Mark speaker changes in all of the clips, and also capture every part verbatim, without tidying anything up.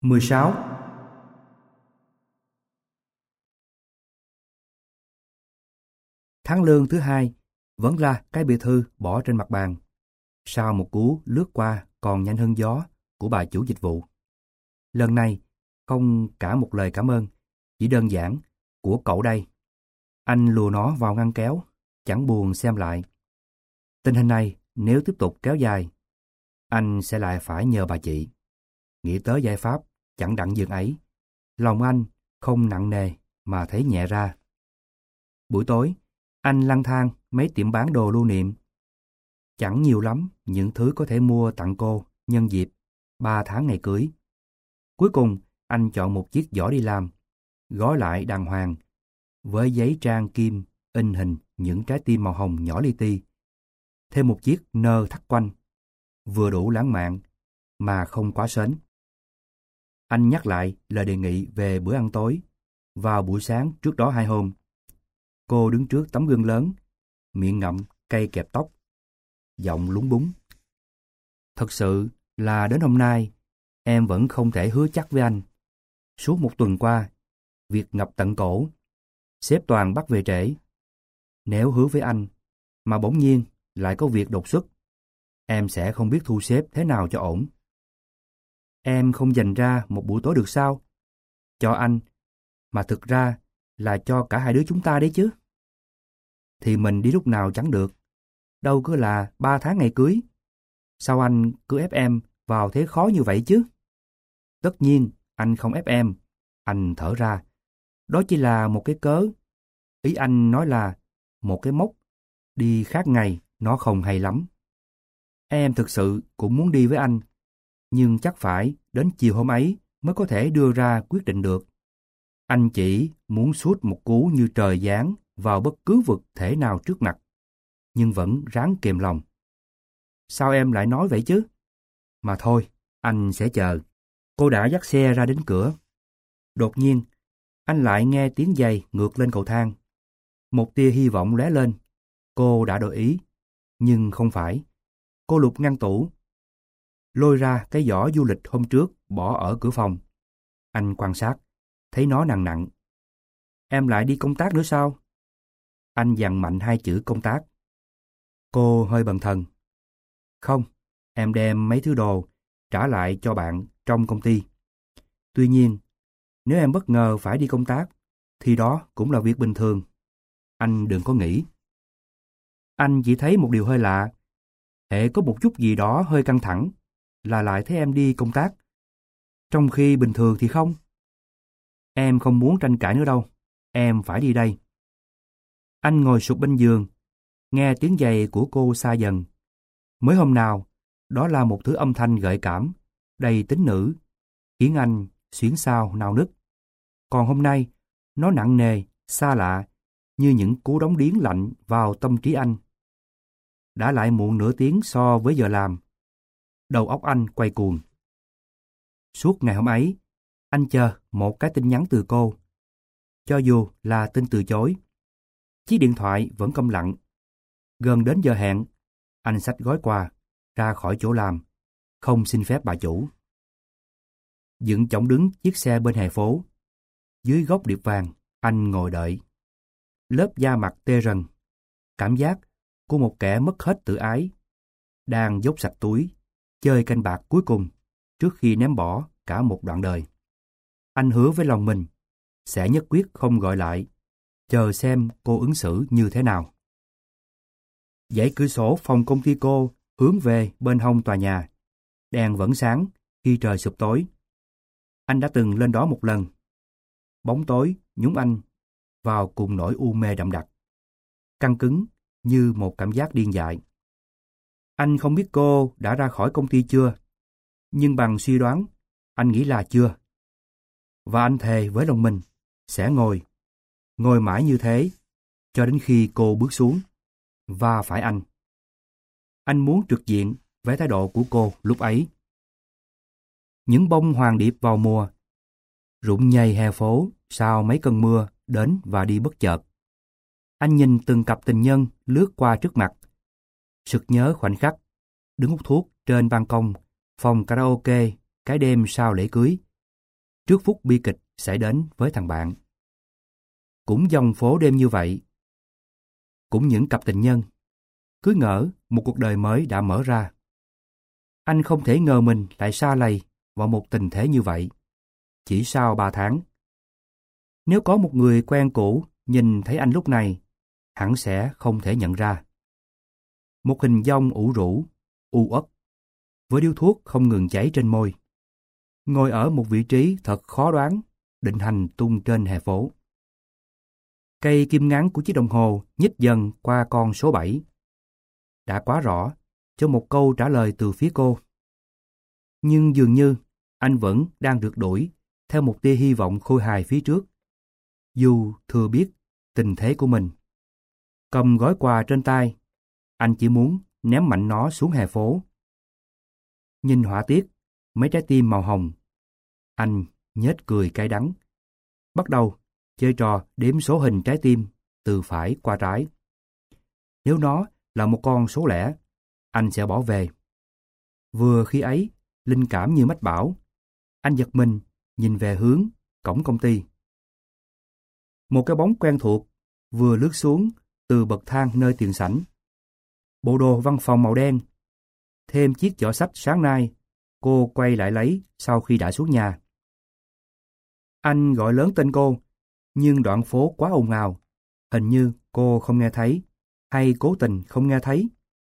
Speaker 1: mười sáu. Tháng lương thứ hai vẫn là cái bìa thư bỏ trên mặt bàn. Sau một cú lướt qua còn nhanh hơn gió của bà chủ dịch vụ. Lần này không cả một lời cảm ơn, chỉ đơn giản của cậu đây. Anh lùa nó vào ngăn kéo, chẳng buồn xem lại. Tình hình này nếu tiếp tục kéo dài, anh sẽ lại phải nhờ bà chị. Nghĩ tới giải pháp chẳng đặng dừng ấy, lòng anh không nặng nề mà thấy nhẹ ra. Buổi tối, anh lang thang mấy tiệm bán đồ lưu niệm. Chẳng nhiều lắm những thứ có thể mua tặng cô nhân dịp ba tháng ngày cưới. Cuối cùng, anh chọn một chiếc giỏ đi làm, gói lại đàng hoàng, với giấy trang kim in hình những trái tim màu hồng nhỏ li ti. Thêm một chiếc nơ thắt quanh, vừa đủ lãng mạn mà không quá sến. Anh nhắc lại lời đề nghị về bữa ăn tối vào buổi sáng trước đó hai hôm. Cô đứng trước tấm gương lớn, miệng ngậm cây kẹp tóc, giọng lúng búng. Thật sự là đến hôm nay, em vẫn không thể hứa chắc với anh. Suốt một tuần qua, việc ngập tận cổ, sếp toàn bắt về trễ. Nếu hứa với anh, mà bỗng nhiên lại có việc đột xuất, em sẽ không biết thu xếp thế nào cho ổn. Em không dành ra một buổi tối được sao? Cho anh, mà thực ra là cho cả hai đứa chúng ta đấy chứ. Thì mình đi lúc nào chẳng được. Đâu cứ là ba tháng ngày cưới. Sao anh cứ ép em vào thế khó như vậy chứ? Tất nhiên, anh không ép em. Anh thở ra. Đó chỉ là một cái cớ. Ý anh nói là một cái mốc. Đi khác ngày, nó không hay lắm. Em thực sự cũng muốn đi với anh. Nhưng chắc phải đến chiều hôm ấy mới có thể đưa ra quyết định được. Anh chỉ muốn sút một cú như trời giáng vào bất cứ vực thể nào trước mặt, nhưng vẫn ráng kềm lòng. Sao em lại nói vậy chứ? Mà thôi, anh sẽ chờ. Cô đã dắt xe ra đến cửa. Đột nhiên, anh lại nghe tiếng giày ngược lên cầu thang. Một tia hy vọng lóe lên. Cô đã đổi ý, nhưng không phải. Cô lục ngăn tủ, lôi ra cái giỏ du lịch hôm trước bỏ ở cửa phòng. Anh quan sát, thấy nó nặng nặng. Em lại đi công tác nữa sao? Anh dằn mạnh hai chữ công tác. Cô hơi bần thần. Không, em đem mấy thứ đồ trả lại cho bạn trong công ty. Tuy nhiên, nếu em bất ngờ phải đi công tác, thì đó cũng là việc bình thường. Anh đừng có nghĩ. Anh chỉ thấy một điều hơi lạ. Hễ có một chút gì đó hơi căng thẳng, là lại thấy em đi công tác. Trong khi bình thường thì không. Em không muốn tranh cãi nữa đâu. Em phải đi đây. Anh ngồi sụp bên giường, nghe tiếng giày của cô xa dần. Mới hôm nào, đó là một thứ âm thanh gợi cảm, đầy tính nữ, khiến anh xuyến xao nao nức. Còn hôm nay, nó nặng nề, xa lạ, như những cú đóng điếng lạnh vào tâm trí anh. Đã lại muộn nửa tiếng so với giờ làm. Đầu óc anh quay cuồng. Suốt ngày hôm ấy, anh chờ một cái tin nhắn từ cô. Cho dù là tin từ chối, chiếc điện thoại vẫn câm lặng. Gần đến giờ hẹn, anh xách gói quà ra khỏi chỗ làm, không xin phép bà chủ. Dựng chõng đứng chiếc xe bên hè phố. Dưới gốc điệp vàng, anh ngồi đợi. Lớp da mặt tê rần, cảm giác của một kẻ mất hết tự ái, đang dốc sạch túi, chơi canh bạc cuối cùng trước khi ném bỏ cả một đoạn đời. Anh hứa với lòng mình sẽ nhất quyết không gọi lại, chờ xem cô ứng xử như thế nào. Dãy cửa sổ phòng công ty cô hướng về bên hông tòa nhà. Đèn vẫn sáng khi trời sụp tối. Anh đã từng lên đó một lần. Bóng tối nhúng anh vào cùng nỗi u mê đậm đặc, căng cứng như một cảm giác điên dại. Anh không biết cô đã ra khỏi công ty chưa, nhưng bằng suy đoán, anh nghĩ là chưa. Và anh thề với lòng mình sẽ ngồi, ngồi mãi như thế, cho đến khi cô bước xuống, và phải anh. Anh muốn trực diện với thái độ của cô lúc ấy. Những bông hoàng điệp vào mùa, rụng nhầy hè phố sau mấy cơn mưa đến và đi bất chợt. Anh nhìn từng cặp tình nhân lướt qua trước mặt, sực nhớ khoảnh khắc đứng hút thuốc trên ban công phòng karaoke cái đêm sau lễ cưới, trước phút bi kịch xảy đến với thằng bạn. Cũng dòng phố đêm như vậy, cũng những cặp tình nhân, cứ ngỡ một cuộc đời mới đã mở ra. Anh không thể ngờ mình lại sa lầy vào một tình thế như vậy, chỉ sau ba tháng. Nếu có một người quen cũ nhìn thấy anh lúc này, hẳn sẽ không thể nhận ra. Một hình dong ủ rũ, u uất, với điếu thuốc không ngừng cháy trên môi. Ngồi ở một vị trí thật khó đoán, định hành tung trên hè phố. Cây kim ngắn của chiếc đồng hồ nhích dần qua con số bảy. Đã quá rõ cho một câu trả lời từ phía cô. Nhưng dường như anh vẫn đang rượt đuổi theo một tia hy vọng khôi hài phía trước. Dù thừa biết tình thế của mình. Cầm gói quà trên tay, anh chỉ muốn ném mạnh nó xuống hè phố. Nhìn họa tiết, mấy trái tim màu hồng. Anh nhếch cười cay đắng. Bắt đầu chơi trò đếm số hình trái tim từ phải qua trái. Nếu nó là một con số lẻ, anh sẽ bỏ về. Vừa khi ấy, linh cảm như mách bảo. Anh giật mình, nhìn về hướng cổng công ty. Một cái bóng quen thuộc vừa lướt xuống từ bậc thang nơi tiền sảnh. Bộ đồ văn phòng màu đen, thêm chiếc giỏ sách sáng nay cô quay lại lấy sau khi đã xuống nhà. Anh gọi lớn tên cô, nhưng đoạn phố quá ồn ào, hình như cô không nghe thấy, hay cố tình không nghe thấy.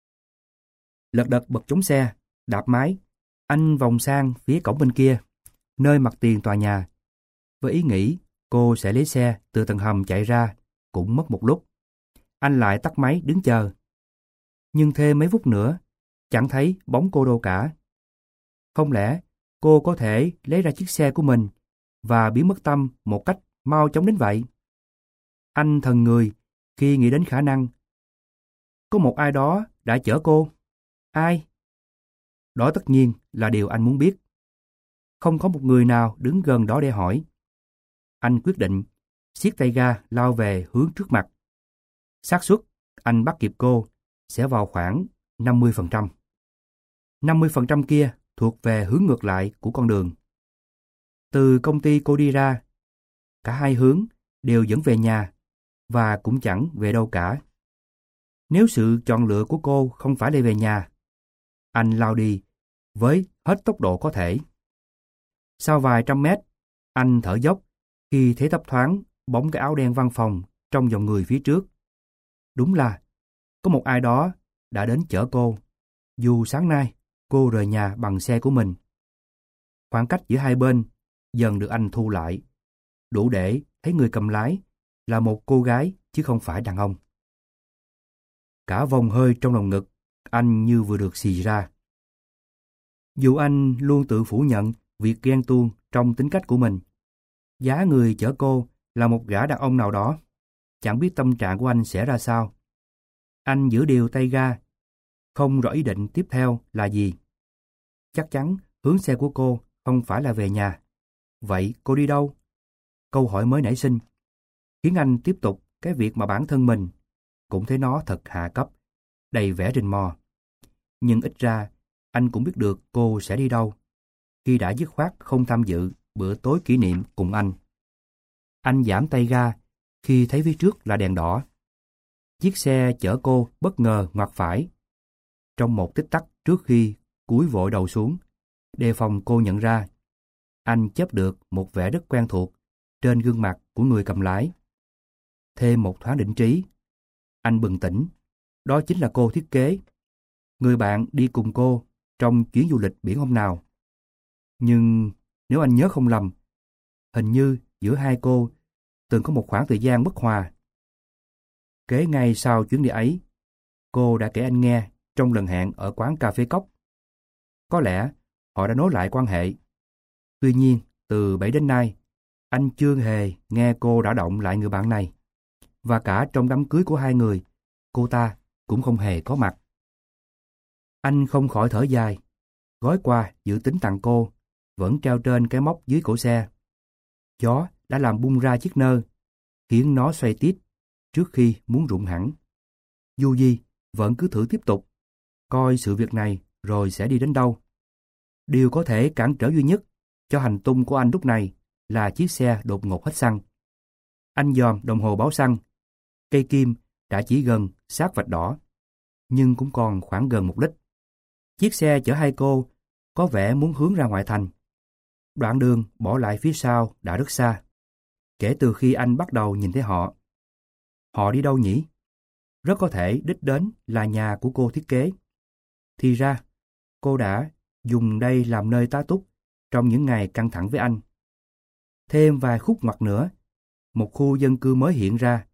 Speaker 1: Lật đật bật chống xe, đạp máy, anh vòng sang phía cổng bên kia, nơi mặt tiền tòa nhà, với ý nghĩ cô sẽ lấy xe từ tầng hầm chạy ra, cũng mất một lúc. Anh lại tắt máy đứng chờ. Nhưng thêm mấy phút nữa, chẳng thấy bóng cô đâu cả. Không lẽ cô có thể lấy ra chiếc xe của mình và biến mất tâm một cách mau chóng đến vậy? Anh thần người khi nghĩ đến khả năng có một ai đó đã chở cô. Ai? Đó tất nhiên là điều anh muốn biết. Không có một người nào đứng gần đó để hỏi. Anh quyết định siết tay ga lao về hướng trước mặt. Xác suất anh bắt kịp cô sẽ vào khoảng năm mươi phần trăm. năm mươi phần trăm kia thuộc về hướng ngược lại của con đường. Từ công ty cô đi ra, cả hai hướng đều dẫn về nhà và cũng chẳng về đâu cả. Nếu sự chọn lựa của cô không phải để về nhà, anh lao đi với hết tốc độ có thể. Sau vài trăm mét, anh thở dốc khi thấy thấp thoáng bóng cái áo đen văn phòng trong dòng người phía trước. Đúng là có một ai đó đã đến chở cô, dù sáng nay cô rời nhà bằng xe của mình. Khoảng cách giữa hai bên dần được anh thu lại, đủ để thấy người cầm lái là một cô gái chứ không phải đàn ông. Cả vòng hơi trong lòng ngực anh như vừa được xì ra. Dù anh luôn tự phủ nhận việc ghen tuông trong tính cách của mình, giá người chở cô là một gã đàn ông nào đó, chẳng biết tâm trạng của anh sẽ ra sao. Anh giữ điều tay ga, không rõ ý định tiếp theo là gì. Chắc chắn hướng xe của cô không phải là về nhà. Vậy cô đi đâu? Câu hỏi mới nảy sinh, khiến anh tiếp tục cái việc mà bản thân mình cũng thấy nó thật hạ cấp, đầy vẻ rình mò. Nhưng ít ra, anh cũng biết được cô sẽ đi đâu, khi đã dứt khoát không tham dự bữa tối kỷ niệm cùng anh. Anh giảm tay ga khi thấy phía trước là đèn đỏ. Chiếc xe chở cô bất ngờ ngoặt phải. Trong một tích tắc trước khi cúi vội đầu xuống, đề phòng cô nhận ra, anh chớp được một vẻ rất quen thuộc trên gương mặt của người cầm lái. Thêm một thoáng định trí, anh bừng tỉnh, đó chính là cô thiết kế, người bạn đi cùng cô trong chuyến du lịch biển hôm nào. Nhưng nếu anh nhớ không lầm, hình như giữa hai cô từng có một khoảng thời gian bất hòa. Kế ngay sau chuyến đi ấy, cô đã kể anh nghe trong lần hẹn ở quán cà phê cốc. Có lẽ họ đã nối lại quan hệ. Tuy nhiên, từ bảy đến nay, anh chưa hề nghe cô đã động lại người bạn này. Và cả trong đám cưới của hai người, cô ta cũng không hề có mặt. Anh không khỏi thở dài. Gói quà dự tính tặng cô vẫn treo trên cái móc dưới cổ xe. Gió đã làm bung ra chiếc nơ, khiến nó xoay tít trước khi muốn rụng hẳn. Dù gì, vẫn cứ thử tiếp tục, coi sự việc này rồi sẽ đi đến đâu. Điều có thể cản trở duy nhất cho hành tung của anh lúc này là chiếc xe đột ngột hết xăng. Anh dòm đồng hồ báo xăng. Cây kim đã chỉ gần sát vạch đỏ, nhưng cũng còn khoảng gần một lít. Chiếc xe chở hai cô có vẻ muốn hướng ra ngoại thành. Đoạn đường bỏ lại phía sau đã rất xa, kể từ khi anh bắt đầu nhìn thấy họ. Họ đi đâu nhỉ? Rất có thể đích đến là nhà của cô thiết kế. Thì ra, cô đã dùng đây làm nơi tá túc trong những ngày căng thẳng với anh. Thêm vài khúc ngoặt nữa, một khu dân cư mới hiện ra.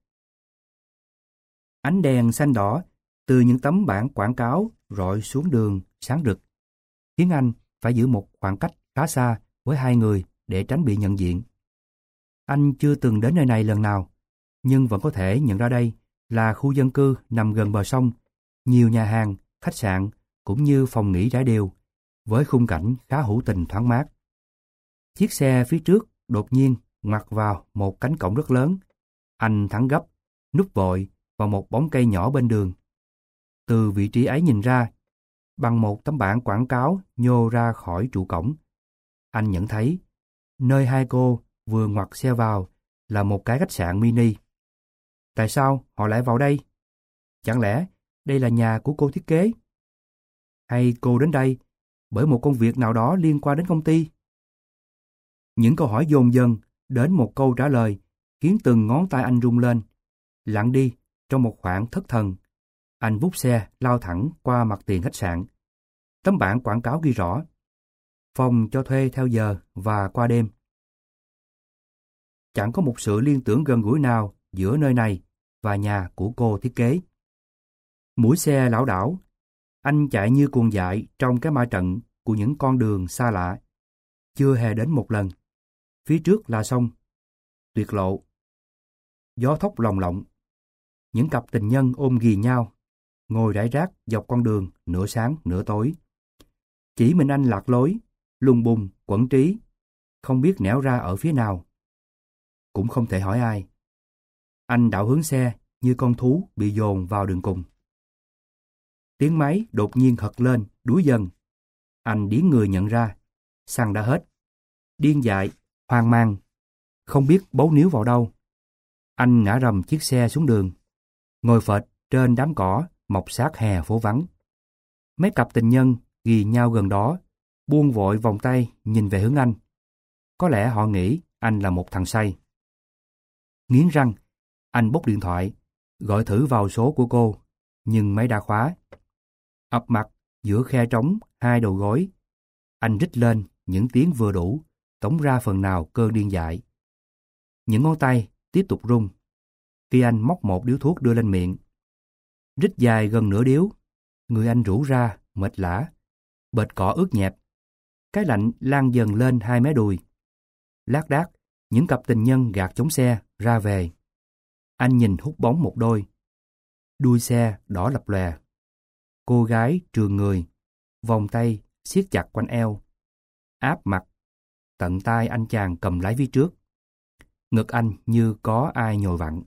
Speaker 1: Ánh đèn xanh đỏ từ những tấm bảng quảng cáo rọi xuống đường sáng rực, khiến anh phải giữ một khoảng cách khá xa với hai người để tránh bị nhận diện. Anh chưa từng đến nơi này lần nào, nhưng vẫn có thể nhận ra đây là khu dân cư nằm gần bờ sông, nhiều nhà hàng, khách sạn cũng như phòng nghỉ rải đều, với khung cảnh khá hữu tình thoáng mát. Chiếc xe phía trước đột nhiên ngoặt vào một cánh cổng rất lớn. Anh thắng gấp, núp vội vào một bóng cây nhỏ bên đường. Từ vị trí ấy nhìn ra, bằng một tấm bảng quảng cáo nhô ra khỏi trụ cổng, anh nhận thấy nơi hai cô vừa ngoặt xe vào là một cái khách sạn mini. Tại sao họ lại vào đây? Chẳng lẽ đây là nhà của cô thiết kế? Hay cô đến đây bởi một công việc nào đó liên quan đến công ty? Những câu hỏi dồn dần đến một câu trả lời khiến từng ngón tay anh rung lên, lặng đi trong một khoảng thất thần. Anh vút xe lao thẳng qua mặt tiền khách sạn. Tấm bảng quảng cáo ghi rõ: phòng cho thuê theo giờ và qua đêm. Chẳng có một sự liên tưởng gần gũi nào giữa nơi này và nhà của cô thiết kế. Mũi xe lảo đảo, anh chạy như cuồng dại trong cái ma trận của những con đường xa lạ. Chưa hề đến một lần. Phía trước là sông, tuyệt lộ. Gió thốc lồng lộng. Những cặp tình nhân ôm ghì nhau, ngồi rải rác dọc con đường nửa sáng nửa tối. Chỉ mình anh lạc lối, lùng bùng, quẫn trí, không biết nẻo ra ở phía nào. Cũng không thể hỏi ai. Anh đảo hướng xe như con thú bị dồn vào đường cùng. Tiếng máy đột nhiên hật lên, đuối dần. Anh điếng người nhận ra, xăng đã hết. Điên dại, hoang mang, không biết bấu níu vào đâu. Anh ngã rầm chiếc xe xuống đường, ngồi phệt trên đám cỏ mọc sát hè phố vắng. Mấy cặp tình nhân ghì nhau gần đó, buông vội vòng tay nhìn về hướng anh. Có lẽ họ nghĩ anh là một thằng say. Nghiến răng, anh bốc điện thoại, gọi thử vào số của cô, nhưng máy đã khóa. Ập mặt giữa khe trống hai đầu gối, anh rít lên những tiếng vừa đủ tống ra phần nào cơn điên dại. Những ngón tay tiếp tục run khi anh móc một điếu thuốc đưa lên miệng. Rít dài gần nửa điếu, người anh rũ ra mệt lả, bệt cỏ ướt nhẹp. Cái lạnh lan dần lên hai mé đùi. Lác đác những cặp tình nhân gạt chống xe ra về. Anh nhìn hút bóng một đôi. Đuôi xe đỏ lập lòe. Cô gái trườn người, vòng tay siết chặt quanh eo, áp mặt. Tận tai anh chàng cầm lái phía trước. Ngực anh như có ai nhồi vặn.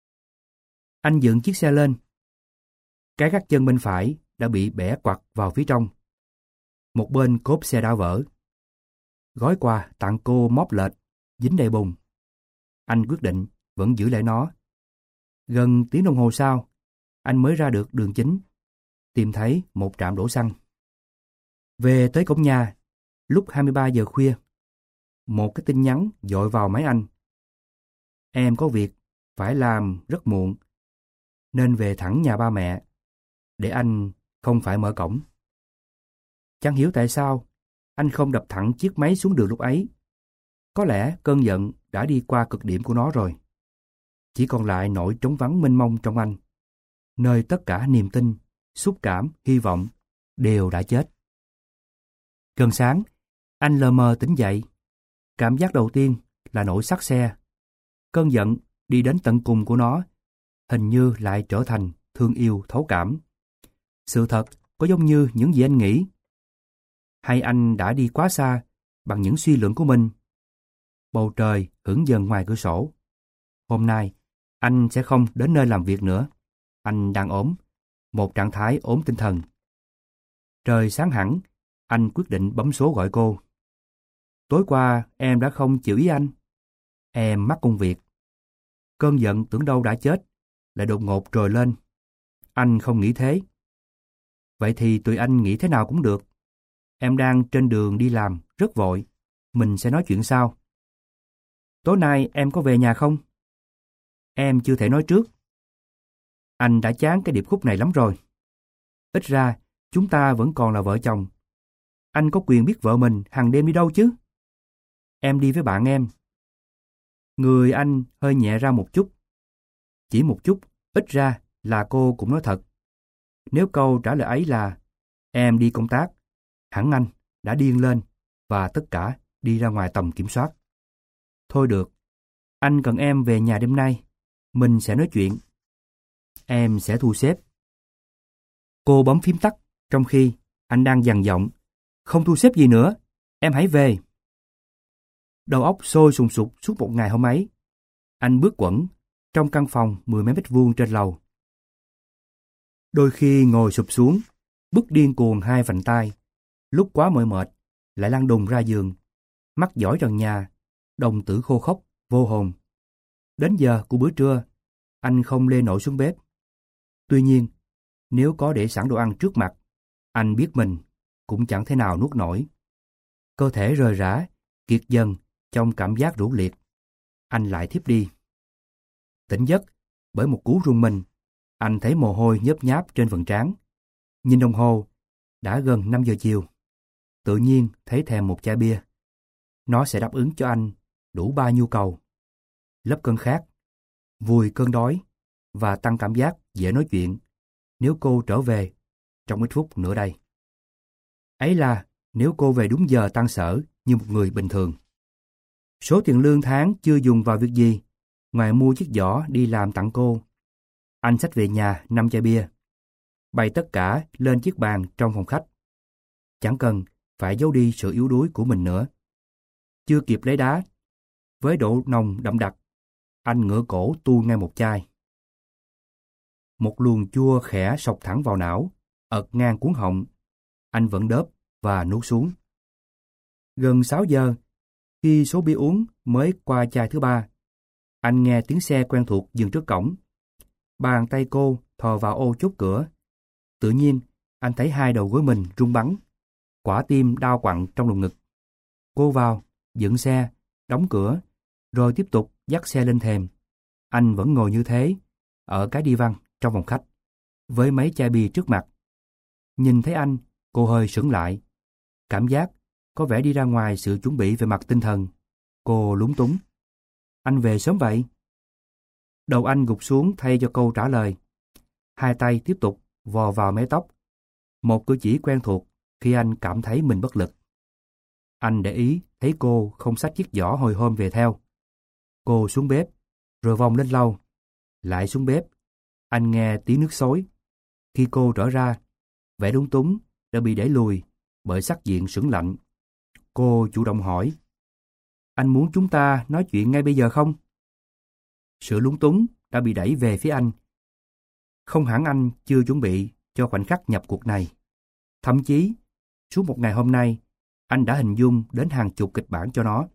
Speaker 1: Anh dựng chiếc xe lên. Cái gác chân bên phải đã bị bẻ quặt vào phía trong. Một bên cốp xe đã vỡ. Gói quà tặng cô móp lệch, dính đầy bùn. Anh quyết định vẫn giữ lại nó. Gần tiếng đồng hồ sau, anh mới ra được đường chính, tìm thấy một trạm đổ xăng. Về tới cổng nhà, lúc hai mươi ba giờ khuya, một cái tin nhắn dội vào máy anh. Em có việc phải làm rất muộn, nên về thẳng nhà ba mẹ, để anh không phải mở cổng. Chẳng hiểu tại sao anh không đập thẳng chiếc máy xuống đường lúc ấy. Có lẽ cơn giận đã đi qua cực điểm của nó rồi. Chỉ còn lại nỗi trống vắng mênh mông trong anh, nơi tất cả niềm tin, xúc cảm, hy vọng đều đã chết. Gần sáng, anh lờ mờ tỉnh dậy. Cảm giác đầu tiên là nỗi xắt xe. Cơn giận đi đến tận cùng của nó, hình như lại trở thành thương yêu thấu cảm. Sự thật có giống như những gì anh nghĩ? Hay anh đã đi quá xa bằng những suy luận của mình? Bầu trời hửng dần ngoài cửa sổ. Hôm nay, anh sẽ không đến nơi làm việc nữa. Anh đang ốm, một trạng thái ốm tinh thần. Trời sáng hẳn, anh quyết định bấm số gọi cô. Tối qua em đã không chịu ý anh. Em mắc công việc. Cơn giận tưởng đâu đã chết, lại đột ngột trồi lên. Anh không nghĩ thế. Vậy thì tụi anh nghĩ thế nào cũng được. Em đang trên đường đi làm, rất vội. Mình sẽ nói chuyện sau. Tối nay em có về nhà không? Em chưa thể nói trước. Anh đã chán cái điệp khúc này lắm rồi. Ít ra, chúng ta vẫn còn là vợ chồng. Anh có quyền biết vợ mình hàng đêm đi đâu chứ? Em đi với bạn em. Người anh hơi nhẹ ra một chút. Chỉ một chút, ít ra là cô cũng nói thật. Nếu câu trả lời ấy là em đi công tác, hẳn anh đã điên lên và tất cả đi ra ngoài tầm kiểm soát. Thôi được, anh cần em về nhà đêm nay. Mình sẽ nói chuyện. Em sẽ thu xếp. Cô bấm phím tắt trong khi anh đang dằn giọng. Không thu xếp gì nữa, em hãy về. Đầu óc sôi sùng sục suốt một ngày hôm ấy. Anh bước quẩn trong căn phòng mười mấy mét vuông trên lầu. Đôi khi ngồi sụp xuống, bứt điên cuồng hai vành tay. Lúc quá mỏi mệt, lại lăn đùng ra giường. Mắt dõi trần nhà, đồng tử khô khốc, vô hồn. Đến giờ của bữa trưa, anh không lê nổi xuống bếp. Tuy nhiên, nếu có để sẵn đồ ăn trước mặt, anh biết mình cũng chẳng thể nào nuốt nổi. Cơ thể rời rã, kiệt dần trong cảm giác rũ liệt. Anh lại thiếp đi. Tỉnh giấc bởi một cú rung mình, anh thấy mồ hôi nhớp nháp trên phần trán. Nhìn đồng hồ, đã gần năm giờ chiều. Tự nhiên thấy thèm một chai bia. Nó sẽ đáp ứng cho anh đủ ba nhu cầu: lấp cơn khát, vùi cơn đói và tăng cảm giác dễ nói chuyện nếu cô trở về trong ít phút nữa đây. Ấy là nếu cô về đúng giờ tan sở như một người bình thường. Số tiền lương tháng chưa dùng vào việc gì, ngoài mua chiếc giỏ đi làm tặng cô. Anh xách về nhà năm chai bia, bày tất cả lên chiếc bàn trong phòng khách. Chẳng cần phải giấu đi sự yếu đuối của mình nữa. Chưa kịp lấy đá, với độ nồng đậm đặc, anh ngửa cổ tu ngay một chai. Một luồng chua khẽ sộc thẳng vào não, ợt ngang cuống họng. Anh vẫn đớp và nuốt xuống. Gần sáu giờ, khi số bia uống mới qua chai thứ ba, anh nghe tiếng xe quen thuộc dừng trước cổng. Bàn tay cô thò vào ô chốt cửa. Tự nhiên, anh thấy hai đầu gối mình rung bắn. Quả tim đau quặn trong lồng ngực. Cô vào, dựng xe, đóng cửa, rồi tiếp tục dắt xe lên thềm. Anh vẫn ngồi như thế, ở cái đi văn trong phòng khách, với mấy chai bia trước mặt. Nhìn thấy anh, cô hơi sững lại. Cảm giác có vẻ đi ra ngoài sự chuẩn bị về mặt tinh thần. Cô lúng túng. Anh về sớm vậy? Đầu anh gục xuống thay cho câu trả lời. Hai tay tiếp tục vò vào mái tóc. Một cử chỉ quen thuộc khi anh cảm thấy mình bất lực. Anh để ý thấy cô không xách chiếc giỏ hồi hôm về theo. Cô xuống bếp, rồi vòng lên lầu. Lại xuống bếp. Anh nghe tiếng nước xối. Khi cô trở ra, vẻ lúng túng đã bị đẩy lùi bởi sắc diện sững lạnh. Cô chủ động hỏi. Anh muốn chúng ta nói chuyện ngay bây giờ không? Sự lúng túng đã bị đẩy về phía anh. Không hẳn anh chưa chuẩn bị cho khoảnh khắc nhập cuộc này. Thậm chí, suốt một ngày hôm nay, anh đã hình dung đến hàng chục kịch bản cho nó.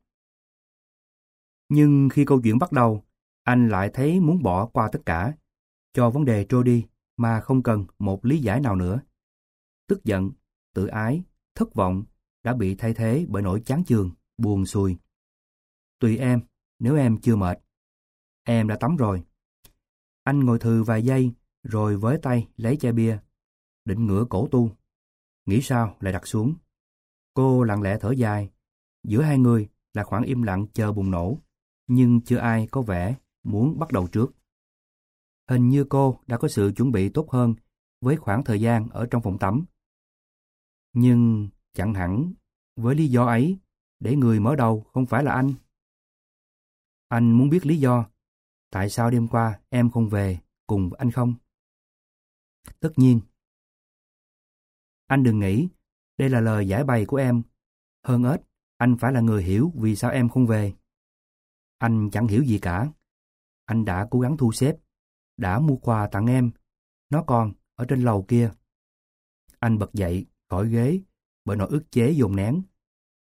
Speaker 1: Nhưng khi câu chuyện bắt đầu, anh lại thấy muốn bỏ qua tất cả, cho vấn đề trôi đi mà không cần một lý giải nào nữa. Tức giận, tự ái, thất vọng đã bị thay thế bởi nỗi chán chường, buồn xuôi. Tùy em, nếu em chưa mệt. Em đã tắm rồi. Anh ngồi thừ vài giây, rồi với tay lấy chai bia, định ngửa cổ tu. Nghĩ sao lại đặt xuống. Cô lặng lẽ thở dài. Giữa hai người là khoảng im lặng chờ bùng nổ, nhưng chưa ai có vẻ muốn bắt đầu trước. Hình như cô đã có sự chuẩn bị tốt hơn với khoảng thời gian ở trong phòng tắm. Nhưng chẳng hẳn với lý do ấy để người mở đầu không phải là anh. Anh muốn biết lý do tại sao đêm qua em không về cùng anh không? Tất nhiên. Anh đừng nghĩ đây là lời giải bày của em. Hơn hết, anh phải là người hiểu vì sao em không về. Anh chẳng hiểu gì cả. Anh đã cố gắng thu xếp, đã mua quà tặng em. Nó còn ở trên lầu kia. Anh bật dậy khỏi ghế bởi nỗi ức chế dồn nén.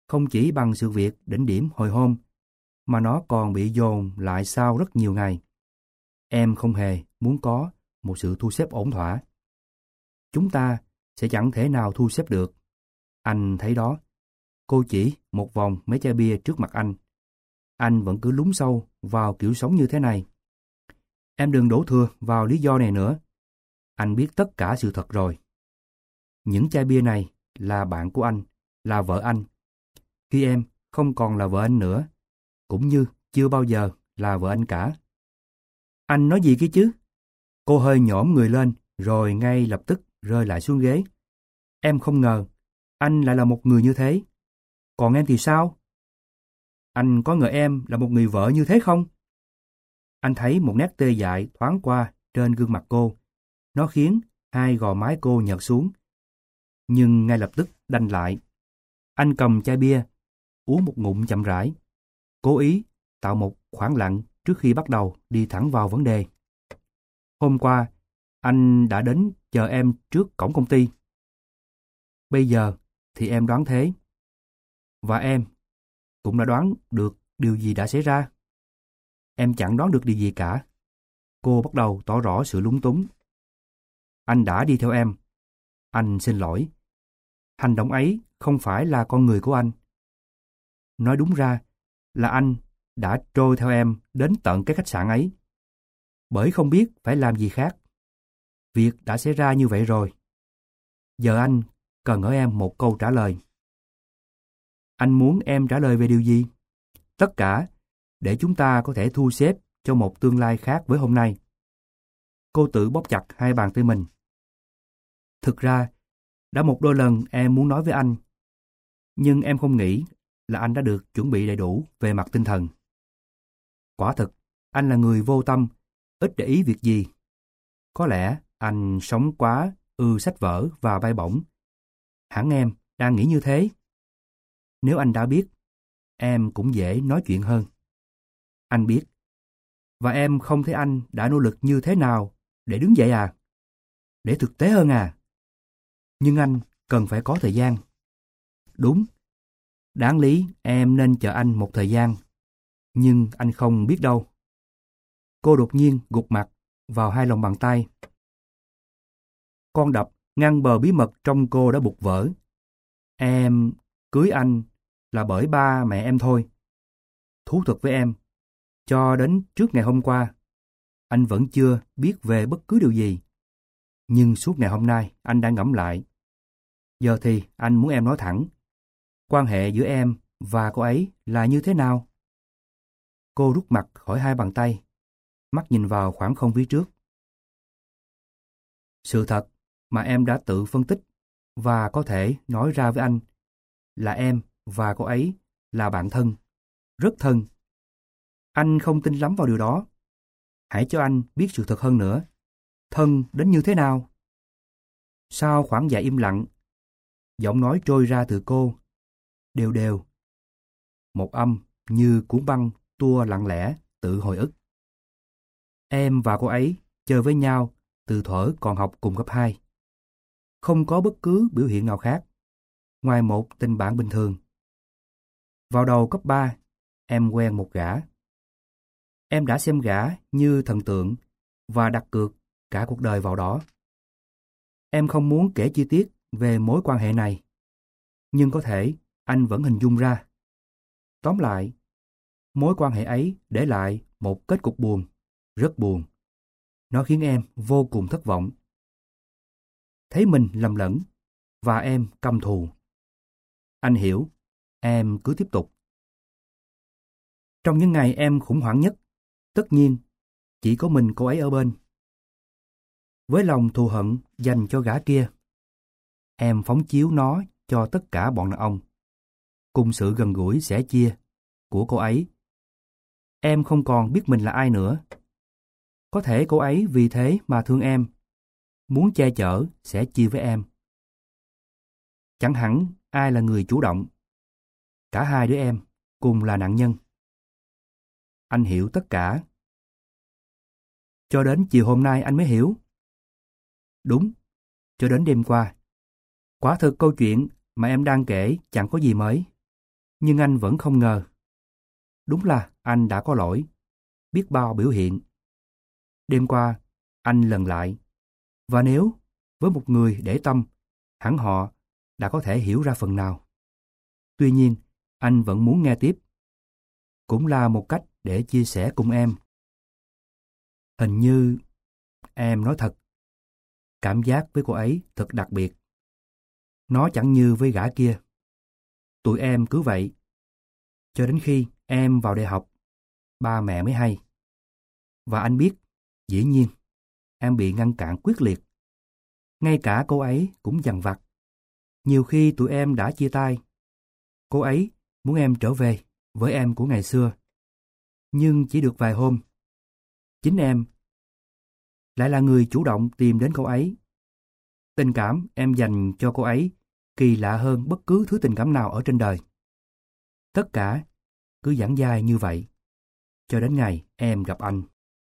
Speaker 1: không chỉ bằng sự việc đỉnh điểm hồi hôm, mà nó còn bị dồn lại sau rất nhiều ngày. Em không hề muốn có một sự thu xếp ổn thỏa. Chúng ta sẽ chẳng thể nào thu xếp được. Anh thấy đó. Cô chỉ một vòng mấy chai bia trước mặt anh. Anh vẫn cứ lún sâu vào kiểu sống như thế này. Em đừng đổ thừa vào lý do này nữa. Anh biết tất cả sự thật rồi. Những chai bia này là bạn của anh, là vợ anh. Khi em không còn là vợ anh nữa, cũng như chưa bao giờ là vợ anh cả. Anh nói gì kia chứ? Cô hơi nhổm người lên rồi ngay lập tức rơi lại xuống ghế. Em không ngờ anh lại là một người như thế. Còn em thì sao? Anh có ngờ em là một người vợ như thế không? Anh thấy một nét tê dại thoáng qua trên gương mặt cô. Nó khiến hai gò má cô nhợt xuống. Nhưng ngay lập tức đanh lại. Anh cầm chai bia, uống một ngụm chậm rãi. Cố ý tạo một khoảng lặng trước khi bắt đầu đi thẳng vào vấn đề. Hôm qua, anh đã đến chờ em trước cổng công ty. Bây giờ thì em đoán thế. Và em cũng đã đoán được điều gì đã xảy ra. Em chẳng đoán được điều gì cả. Cô bắt đầu tỏ rõ sự lúng túng. Anh đã đi theo em. Anh xin lỗi. Hành động ấy không phải là con người của anh. Nói đúng ra là anh đã trôi theo em đến tận cái khách sạn ấy. Bởi không biết phải làm gì khác. Việc đã xảy ra như vậy rồi. Giờ anh cần ở em một câu trả lời. Anh muốn em trả lời về điều gì? Tất cả để chúng ta có thể thu xếp cho một tương lai khác với hôm nay. Cô tự bóp chặt hai bàn tay mình. Thực ra, đã một đôi lần em muốn nói với anh, nhưng em không nghĩ là anh đã được chuẩn bị đầy đủ về mặt tinh thần. Quả thực, anh là người vô tâm, ít để ý việc gì. Có lẽ anh sống quá ư sách vở và bay bổng. Hẳn em đang nghĩ như thế. Nếu anh đã biết, em cũng dễ nói chuyện hơn. Anh biết. Và em không thấy anh đã nỗ lực như thế nào để đứng dậy à? Để thực tế hơn à? Nhưng anh cần phải có thời gian. Đúng. Đáng lý em nên chờ anh một thời gian. Nhưng anh không biết đâu. Cô đột nhiên gục mặt vào hai lòng bàn tay. Con đập ngăn bờ bí mật trong cô đã bục vỡ. Em cưới anh là bởi ba mẹ em thôi. Thú thật với em, cho đến trước ngày hôm qua, anh vẫn chưa biết về bất cứ điều gì. Nhưng suốt ngày hôm nay anh đã ngẫm lại. Giờ thì anh muốn em nói thẳng. Quan hệ giữa em và cô ấy là như thế nào? Cô rút mặt khỏi hai bàn tay, mắt nhìn vào khoảng không phía trước. Sự thật mà em đã tự phân tích và có thể nói ra với anh là em và cô ấy là bạn thân, rất thân. Anh không tin lắm vào điều đó. Hãy cho anh biết sự thật hơn nữa. Thân đến như thế nào? Sau khoảng dài im lặng, giọng nói trôi ra từ cô, đều đều. Một âm như cuốn băng tua lặng lẽ tự hồi ức. Em và cô ấy chơi với nhau từ thuở còn học cùng cấp hai. Không có bất cứ biểu hiện nào khác, ngoài một tình bạn bình thường. Vào đầu cấp ba, em quen một gã. Em đã xem gã như thần tượng và đặt cược cả cuộc đời vào đó. Em không muốn kể chi tiết về mối quan hệ này, nhưng có thể anh vẫn hình dung ra. Tóm lại, mối quan hệ ấy để lại một kết cục buồn, rất buồn. Nó khiến em vô cùng thất vọng. Thấy mình lầm lẫn và em căm thù. Anh hiểu, em cứ tiếp tục. Trong những ngày em khủng hoảng nhất, tất nhiên, chỉ có mình cô ấy ở bên. Với lòng thù hận dành cho gã kia, em phóng chiếu nó cho tất cả bọn đàn ông, cùng sự gần gũi sẻ chia của cô ấy. Em không còn biết mình là ai nữa. Có thể cô ấy vì thế mà thương em, muốn che chở, sẻ chia với em. Chẳng hẳn ai là người chủ động. Cả hai đứa em cùng là nạn nhân. Anh hiểu tất cả. Cho đến chiều hôm nay anh mới hiểu. Đúng, cho đến đêm qua. Quả thực câu chuyện mà em đang kể chẳng có gì mới. Nhưng anh vẫn không ngờ. Đúng là anh đã có lỗi, biết bao biểu hiện. Đêm qua, anh lần lại. Và nếu với một người để tâm, hẳn họ đã có thể hiểu ra phần nào. Tuy nhiên, anh vẫn muốn nghe tiếp. Cũng là một cách để chia sẻ cùng em. Hình như, em nói thật, cảm giác với cô ấy thật đặc biệt. Nó chẳng như với gã kia. Tụi em cứ vậy. Cho đến khi em vào đại học, ba mẹ mới hay. Và anh biết, dĩ nhiên, em bị ngăn cản quyết liệt. Ngay cả cô ấy cũng dằn vặt. Nhiều khi tụi em đã chia tay. Cô ấy muốn em trở về với em của ngày xưa. Nhưng chỉ được vài hôm. Chính em lại là người chủ động tìm đến cô ấy. Tình cảm em dành cho cô ấy kỳ lạ hơn bất cứ thứ tình cảm nào ở trên đời. Tất cả cứ giảng dài như vậy, cho đến ngày em gặp anh.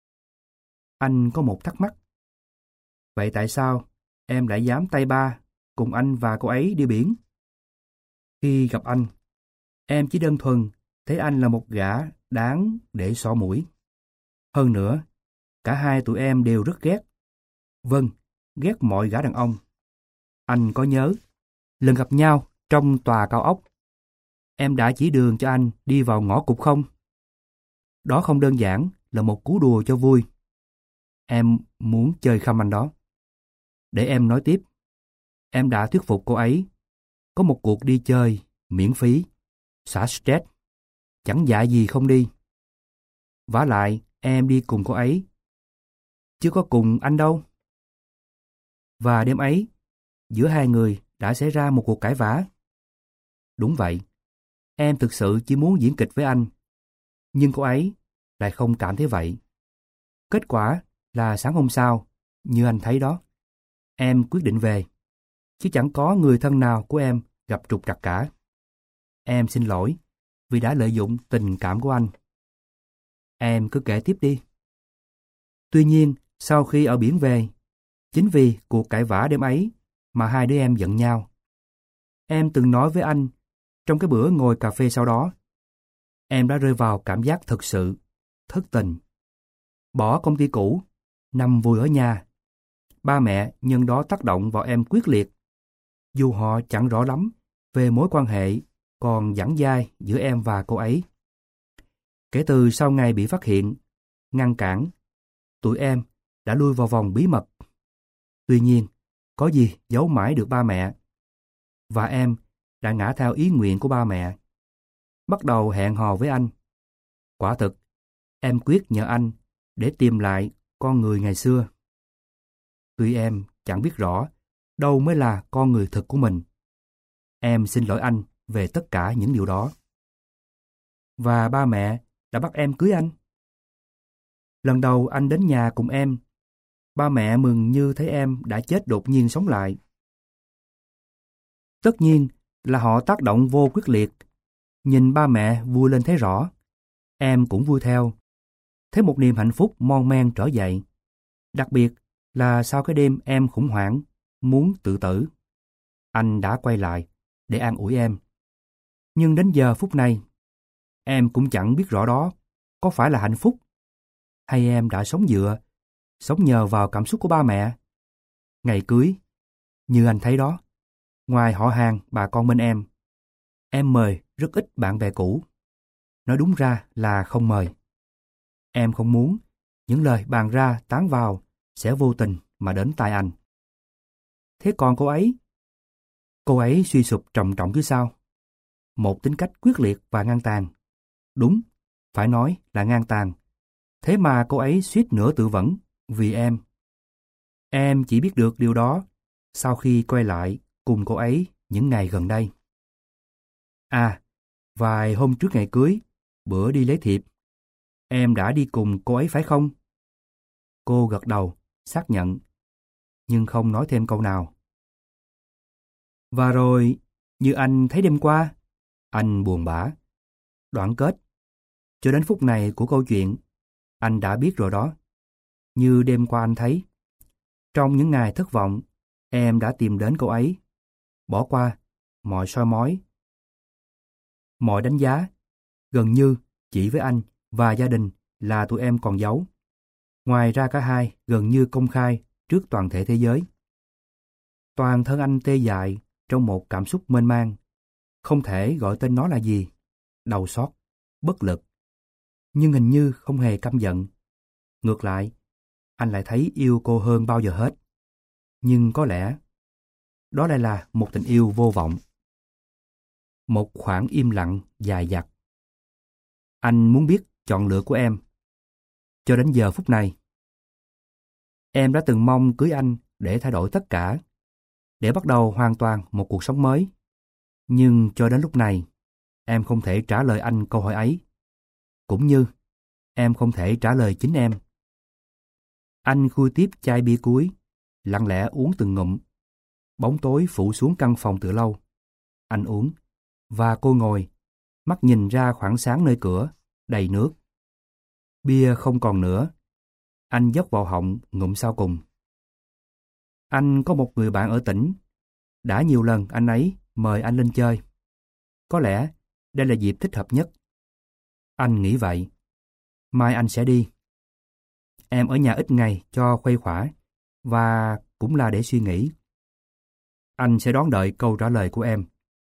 Speaker 1: Anh có một thắc mắc. Vậy tại sao em lại dám tay ba cùng anh và cô ấy đi biển? Khi gặp anh, em chỉ đơn thuần thấy anh là một gã đáng để xỏ mũi. Hơn nữa, cả hai tụi em đều rất ghét. Vâng, ghét mọi gã đàn ông. Anh có nhớ, lần gặp nhau trong tòa cao ốc, em đã chỉ đường cho anh đi vào ngõ cụt không? Đó không đơn giản là một cú đùa cho vui. Em muốn chơi khăm anh đó. Để em nói tiếp. Em đã thuyết phục cô ấy có một cuộc đi chơi miễn phí, xả stress, chẳng dạ gì không đi. Vả lại em đi cùng cô ấy, chứ có cùng anh đâu. Và đêm ấy, giữa hai người đã xảy ra một cuộc cãi vã. Đúng vậy, em thực sự chỉ muốn diễn kịch với anh, nhưng cô ấy lại không cảm thấy vậy. Kết quả là sáng hôm sau, như anh thấy đó, em quyết định về, chứ chẳng có người thân nào của em gặp trục trặc cả. Em xin lỗi vì đã lợi dụng tình cảm của anh. Em cứ kể tiếp đi. Tuy nhiên, sau khi ở biển về, chính vì cuộc cãi vã đêm ấy mà hai đứa em giận nhau. Em từng nói với anh trong cái bữa ngồi cà phê sau đó, em đã rơi vào cảm giác thực sự thất tình. Bỏ công ty cũ, nằm vùi ở nhà. Ba mẹ nhân đó tác động vào em quyết liệt, dù họ chẳng rõ lắm về mối quan hệ còn dẳng dai giữa em và cô ấy. Kể từ sau ngày bị phát hiện, ngăn cản, tụi em đã lui vào vòng bí mật. Tuy nhiên, có gì giấu mãi được ba mẹ. Và em đã ngã theo ý nguyện của ba mẹ, bắt đầu hẹn hò với anh. Quả thực, em quyết nhờ anh để tìm lại con người ngày xưa. Tuy em chẳng biết rõ đâu mới là con người thực của mình. Em xin lỗi anh về tất cả những điều đó. Và ba mẹ đã bắt em cưới anh. Lần đầu anh đến nhà cùng em, ba mẹ mừng như thấy em đã chết đột nhiên sống lại. Tất nhiên là họ tác động vô quyết liệt. Nhìn ba mẹ vui lên thấy rõ, em cũng vui theo. Thấy một niềm hạnh phúc mon men trở dậy. Đặc biệt là sau cái đêm em khủng hoảng, muốn tự tử. Anh đã quay lại để an ủi em. Nhưng đến giờ phút này, em cũng chẳng biết rõ đó có phải là hạnh phúc, hay em đã sống dựa, sống nhờ vào cảm xúc của ba mẹ. Ngày cưới, như anh thấy đó, ngoài họ hàng bà con bên em, em mời rất ít bạn bè cũ. Nói đúng ra là không mời. Em không muốn những lời bàn ra tán vào sẽ vô tình mà đến tai anh. Thế còn cô ấy? Cô ấy suy sụp trầm trọng chứ sao? Một tính cách quyết liệt và ngang tàn. Đúng, phải nói là ngang tàn. Thế mà cô ấy suýt nữa tự vẫn vì em. Em chỉ biết được điều đó sau khi quay lại cùng cô ấy những ngày gần đây. À, vài hôm trước ngày cưới, bữa đi lấy thiệp, em đã đi cùng cô ấy phải không? Cô gật đầu, xác nhận, nhưng không nói thêm câu nào. Và rồi, như anh thấy đêm qua, anh buồn bã. Đoạn kết, cho đến phút này của câu chuyện, anh đã biết rồi đó. Như đêm qua anh thấy, trong những ngày thất vọng, em đã tìm đến cô ấy, bỏ qua mọi soi mói Mọi đánh giá, gần như chỉ với anh và gia đình là tụi em còn giấu. Ngoài ra cả hai gần như công khai trước toàn thể thế giới. Toàn thân anh tê dại trong một cảm xúc mênh mang. Không thể gọi tên nó là gì. Đau xót, bất lực. Nhưng hình như không hề căm giận. Ngược lại, anh lại thấy yêu cô hơn bao giờ hết. Nhưng có lẽ, đó lại là một tình yêu vô vọng. Một khoảng im lặng dài dặt. Anh muốn biết chọn lựa của em. Cho đến giờ phút này, em đã từng mong cưới anh để thay đổi tất cả, để bắt đầu hoàn toàn một cuộc sống mới. Nhưng cho đến lúc này, em không thể trả lời anh câu hỏi ấy. Cũng như, em không thể trả lời chính em. Anh khui tiếp chai bia cuối, lặng lẽ uống từng ngụm. Bóng tối phủ xuống căn phòng từ lâu. Anh uống, và cô ngồi, mắt nhìn ra khoảng sáng nơi cửa, đầy nước. Bia không còn nữa. Anh dốc vào họng ngụm sau cùng. Anh có một người bạn ở tỉnh. Đã nhiều lần anh ấy mời anh lên chơi. Có lẽ đây là dịp thích hợp nhất. Anh nghĩ vậy. Mai anh sẽ đi. Em ở nhà ít ngày cho khuây khỏa, và cũng là để suy nghĩ. Anh sẽ đón đợi câu trả lời của em.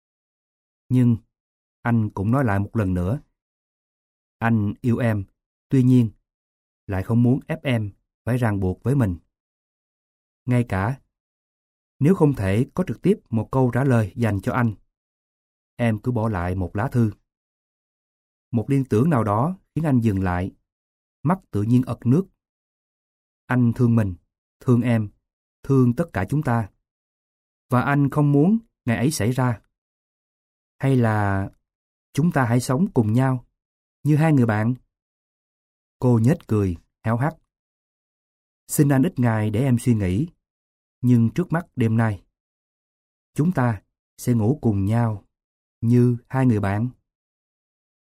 Speaker 1: Nhưng anh cũng nói lại một lần nữa. Anh yêu em, tuy nhiên lại không muốn ép em phải ràng buộc với mình. Ngay cả nếu không thể có trực tiếp một câu trả lời dành cho anh, em cứ bỏ lại một lá thư. Một liên tưởng nào đó khiến anh dừng lại, mắt tự nhiên ật nước. Anh thương mình, thương em, thương tất cả chúng ta. Và anh không muốn ngày ấy xảy ra. Hay là chúng ta hãy sống cùng nhau như hai người bạn. Cô nhếch cười, héo hắt. Xin anh ít ngày để em suy nghĩ. Nhưng trước mắt đêm nay, chúng ta sẽ ngủ cùng nhau như hai người bạn.